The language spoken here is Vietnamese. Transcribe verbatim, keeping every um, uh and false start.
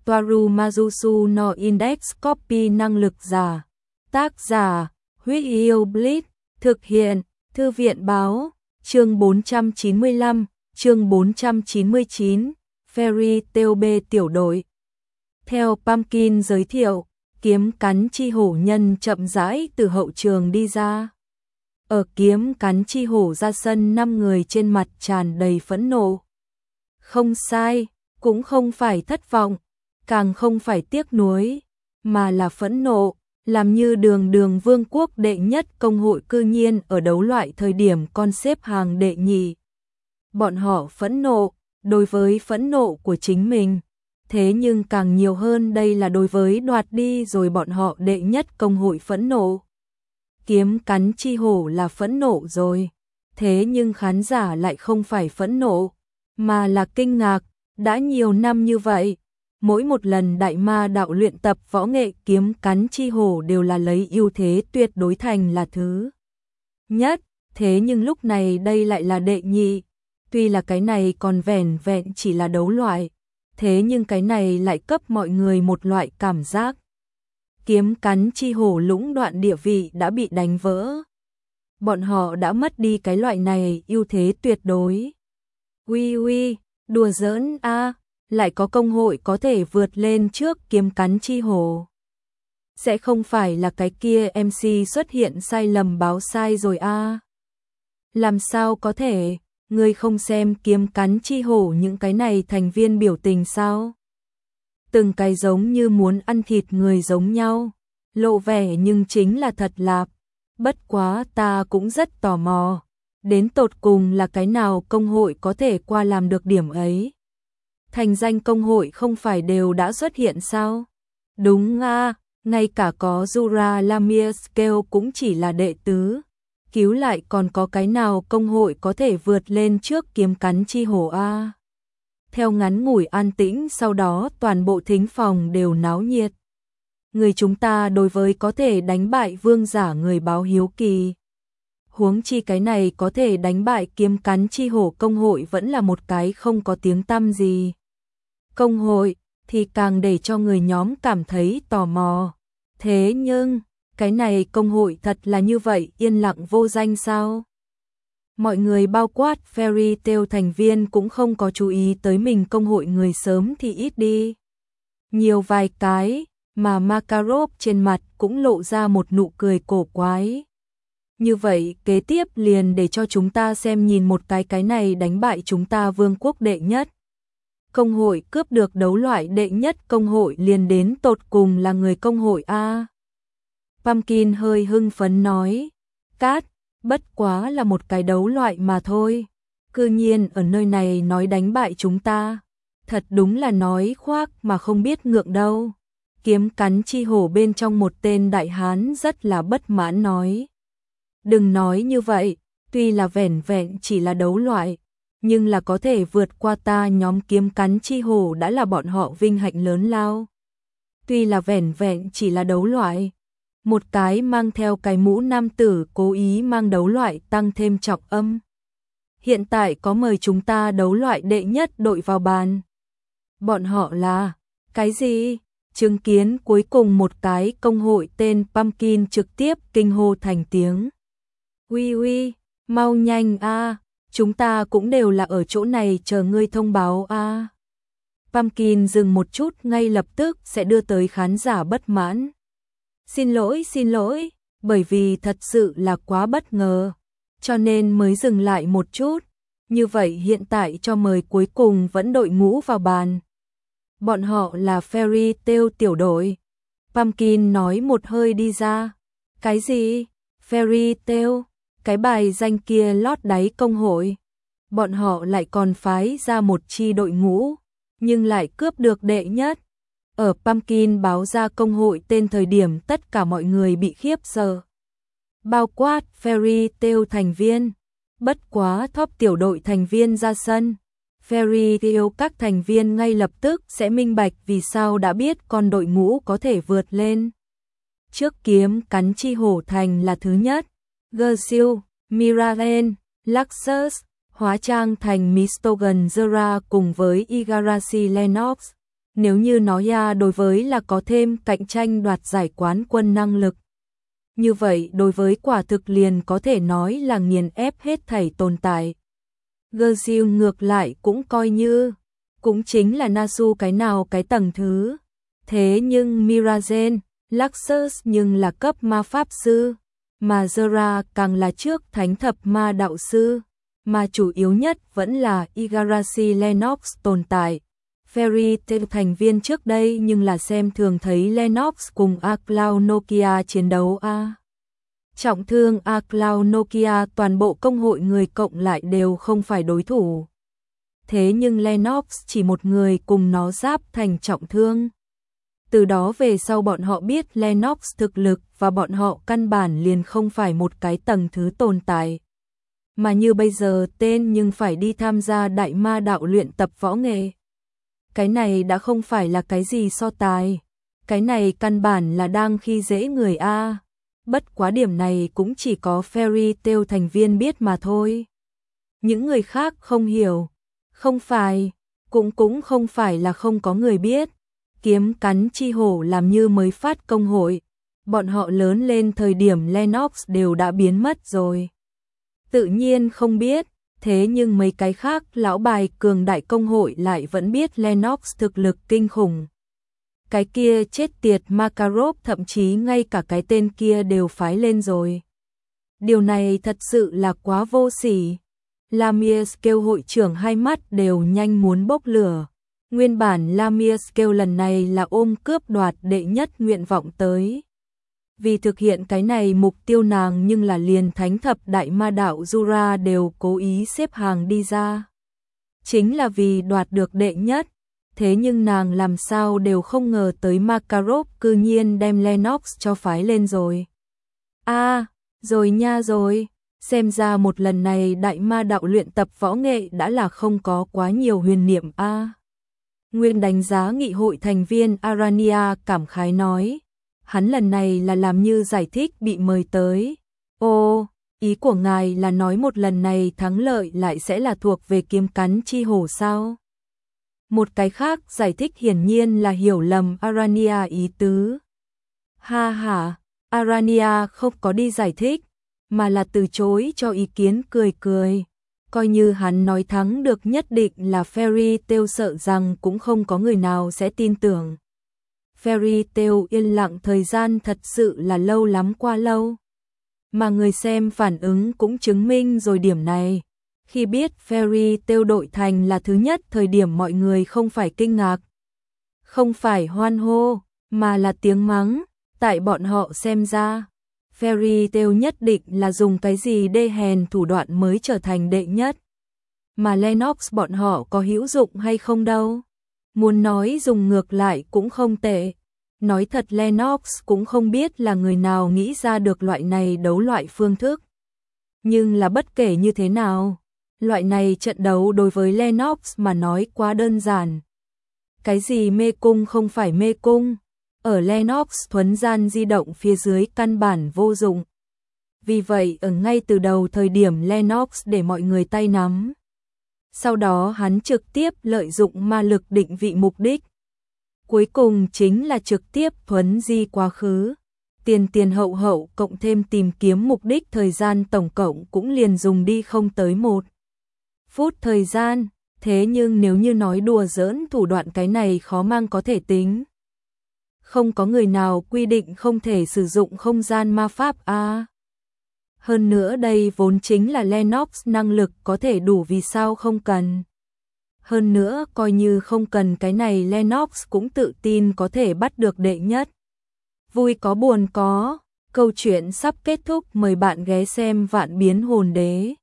Toaru Majusu no Index Copy năng lực giả. Tác giả, Huyết Yêu Blitz, thực hiện, Thư viện Báo, chương bốn trăm chín mươi lăm, chương bốn trăm chín mươi chín, Fairy Tail B tiểu đội. Theo Pumpkin giới thiệu, kiếm cắn chi hổ nhân chậm rãi từ hậu trường đi ra. Ở kiếm cắn chi hổ ra sân, năm người trên mặt tràn đầy phẫn nộ. Không sai, cũng không phải thất vọng, càng không phải tiếc nuối, mà là phẫn nộ, làm như đường đường vương quốc đệ nhất công hội cư nhiên ở đấu loại thời điểm con xếp hàng đệ nhị. Bọn họ phẫn nộ, đối với phẫn nộ của chính mình, thế nhưng càng nhiều hơn đây là đối với đoạt đi rồi bọn họ đệ nhất công hội phẫn nộ. Kiếm cắn chi hổ là phẫn nộ rồi, thế nhưng khán giả lại không phải phẫn nộ, mà là kinh ngạc, đã nhiều năm như vậy. Mỗi một lần đại ma đạo luyện tập võ nghệ, kiếm cắn chi hổ đều là lấy ưu thế tuyệt đối thành là thứ nhất, thế nhưng lúc này đây lại là đệ nhị. Tuy là cái này còn vẻn vẹn chỉ là đấu loại, thế nhưng cái này lại cấp mọi người một loại cảm giác. Kiếm cắn chi hổ lũng đoạn địa vị đã bị đánh vỡ. Bọn họ đã mất đi cái loại này ưu thế tuyệt đối. Ui ui, đùa giỡn a, à, lại có công hội có thể vượt lên trước kiếm cắn chi hổ. Sẽ không phải là cái kia em xê xuất hiện sai lầm báo sai rồi a? À? Làm sao có thể, người không xem kiếm cắn chi hổ những cái này thành viên biểu tình sao? Từng cái giống như muốn ăn thịt người giống nhau, lộ vẻ nhưng chính là thật lạp. Bất quá ta cũng rất tò mò, đến tột cùng là cái nào công hội có thể qua làm được điểm ấy. Thành danh công hội không phải đều đã xuất hiện sao? Đúng a, ngay cả có Jura Lamia Scale cũng chỉ là đệ tứ. Cứu lại còn có cái nào công hội có thể vượt lên trước kiếm cắn chi hổ a? Theo ngắn ngủi an tĩnh, sau đó toàn bộ thính phòng đều náo nhiệt. Người chúng ta đối với có thể đánh bại vương giả người báo hiếu kỳ. Huống chi cái này có thể đánh bại kiếm cắn chi hổ công hội vẫn là một cái không có tiếng tăm gì. Công hội thì càng để cho người nhóm cảm thấy tò mò. Thế nhưng, cái này công hội thật là như vậy yên lặng vô danh sao? Mọi người bao quát Fairy Tail thành viên cũng không có chú ý tới mình công hội người sớm thì ít đi. Nhiều vài cái, mà Makarov trên mặt cũng lộ ra một nụ cười cổ quái. Như vậy kế tiếp liền để cho chúng ta xem nhìn một cái cái này đánh bại chúng ta vương quốc đệ nhất. Công hội cướp được đấu loại đệ nhất công hội liền đến tột cùng là người công hội A. Pumpkin hơi hưng phấn nói, Cát, bất quá là một cái đấu loại mà thôi. Cư nhiên ở nơi này nói đánh bại chúng ta. Thật đúng là nói khoác mà không biết ngượng đâu. Kiếm cắn chi hổ bên trong một tên đại hán rất là bất mãn nói. Đừng nói như vậy, tuy là vẻn vẹn chỉ là đấu loại, nhưng là có thể vượt qua ta nhóm kiếm cắn chi hổ đã là bọn họ vinh hạnh lớn lao. Tuy là vẻn vẹn chỉ là đấu loại, một cái mang theo cái mũ nam tử cố ý mang đấu loại tăng thêm trọng âm. Hiện tại có mời chúng ta đấu loại đệ nhất đội vào bàn. Bọn họ là, cái gì? Chứng kiến cuối cùng một cái công hội tên Pumpkin trực tiếp kinh hô thành tiếng. Uy uy, mau nhanh a, chúng ta cũng đều là ở chỗ này chờ ngươi thông báo a. Pumpkin dừng một chút, ngay lập tức sẽ đưa tới khán giả bất mãn. Xin lỗi, xin lỗi, bởi vì thật sự là quá bất ngờ, cho nên mới dừng lại một chút. Như vậy hiện tại cho mời cuối cùng vẫn đội ngũ vào bàn. Bọn họ là Fairy Tail tiểu đội. Pumpkin nói một hơi đi ra. Cái gì? Fairy Tail? Cái bài danh kia lót đáy công hội. Bọn họ lại còn phái ra một chi đội ngũ, nhưng lại cướp được đệ nhất. Ở Pumpkin báo ra công hội tên thời điểm tất cả mọi người bị khiếp sợ. Bao quát Fairy Tail thành viên. Bất quá top tiểu đội thành viên ra sân. Fairy Tail các thành viên ngay lập tức sẽ minh bạch vì sao đã biết con đội ngũ có thể vượt lên. Trước kiếm cắn chi hổ thành là thứ nhất. Gersil, Miraven, Luxus, hóa trang thành Mistogan Zera cùng với Igarashi Lennox. Nếu như nói ra đối với là có thêm cạnh tranh đoạt giải quán quân năng lực. Như vậy đối với quả thực liền có thể nói là nghiền ép hết thảy tồn tại. Girls ngược lại cũng coi như, cũng chính là Nasu cái nào cái tầng thứ. Thế nhưng Mirazen, Luxus nhưng là cấp ma pháp sư, mà Zora càng là trước thánh thập ma đạo sư, mà chủ yếu nhất vẫn là Igarashi Lennox tồn tại. Fairy Tail thành viên trước đây nhưng là xem thường thấy Lennox cùng A-Cloud Nokia chiến đấu a. Trọng thương A-Cloud Nokia toàn bộ công hội người cộng lại đều không phải đối thủ. Thế nhưng Lennox chỉ một người cùng nó giáp thành trọng thương. Từ đó về sau bọn họ biết Lennox thực lực và bọn họ căn bản liền không phải một cái tầng thứ tồn tại. Mà như bây giờ tên nhưng phải đi tham gia đại ma đạo luyện tập võ nghệ. Cái này đã không phải là cái gì so tài. Cái này căn bản là đang khi dễ người A. Bất quá điểm này cũng chỉ có Fairy Tail thành viên biết mà thôi. Những người khác không hiểu. Không phải, cũng cũng không phải là không có người biết. Kiếm cắn chi hổ làm như mới phát công hội. Bọn họ lớn lên thời điểm Lennox đều đã biến mất rồi. Tự nhiên không biết, thế nhưng mấy cái khác lão bài cường đại công hội lại vẫn biết Lennox thực lực kinh khủng. Cái kia chết tiệt Makarov thậm chí ngay cả cái tên kia đều phái lên rồi. Điều này thật sự là quá vô sỉ. Lamius kêu hội trưởng hai mắt đều nhanh muốn bốc lửa. Nguyên bản Lamius kêu lần này là ôm cướp đoạt đệ nhất nguyện vọng tới. Vì thực hiện cái này mục tiêu nàng nhưng là liền thánh thập đại ma đạo Jura đều cố ý xếp hàng đi ra. Chính là vì đoạt được đệ nhất. Thế nhưng nàng làm sao đều không ngờ tới Makarov cư nhiên đem Lennox cho phái lên rồi. A, à, rồi nha rồi, xem ra một lần này đại ma đạo luyện tập võ nghệ đã là không có quá nhiều huyền niệm a. À. Nguyên đánh giá nghị hội thành viên Arania cảm khái nói, hắn lần này là làm như giải thích bị mời tới. Ô, ý của ngài là nói một lần này thắng lợi lại sẽ là thuộc về kiếm cắn chi hổ sao? Một cái khác giải thích hiển nhiên là hiểu lầm Arania ý tứ. Ha ha, Arania không có đi giải thích, mà là từ chối cho ý kiến cười cười. Coi như hắn nói thắng được nhất định là Fairy Tail sợ rằng cũng không có người nào sẽ tin tưởng. Fairy Tail yên lặng thời gian thật sự là lâu lắm qua lâu. Mà người xem phản ứng cũng chứng minh rồi điểm này. Khi biết Fairy Tail đội thành là thứ nhất thời điểm mọi người không phải kinh ngạc. Không phải hoan hô, mà là tiếng mắng. Tại bọn họ xem ra, Fairy Tail nhất định là dùng cái gì đê hèn thủ đoạn mới trở thành đệ nhất. Mà Lennox bọn họ có hữu dụng hay không đâu. Muốn nói dùng ngược lại cũng không tệ. Nói thật Lennox cũng không biết là người nào nghĩ ra được loại này đấu loại phương thức. Nhưng là bất kể như thế nào, loại này trận đấu đối với Lennox mà nói quá đơn giản. Cái gì mê cung không phải mê cung, ở Lennox thuấn gian di động phía dưới căn bản vô dụng. Vì vậy ở ngay từ đầu thời điểm Lennox để mọi người tay nắm. Sau đó hắn trực tiếp lợi dụng ma lực định vị mục đích. Cuối cùng chính là trực tiếp thuấn di quá khứ. Tiền tiền hậu hậu cộng thêm tìm kiếm mục đích thời gian tổng cộng cũng liền dùng đi không tới một phút thời gian. Thế nhưng nếu như nói đùa giỡn thủ đoạn cái này khó mang có thể tính. Không có người nào quy định không thể sử dụng không gian ma pháp a. À. Hơn nữa đây vốn chính là Lennox năng lực có thể đủ vì sao không cần. Hơn nữa coi như không cần cái này Lennox cũng tự tin có thể bắt được đệ nhất. Vui có buồn có, câu chuyện sắp kết thúc mời bạn ghé xem Vạn Biến Hồn Đế.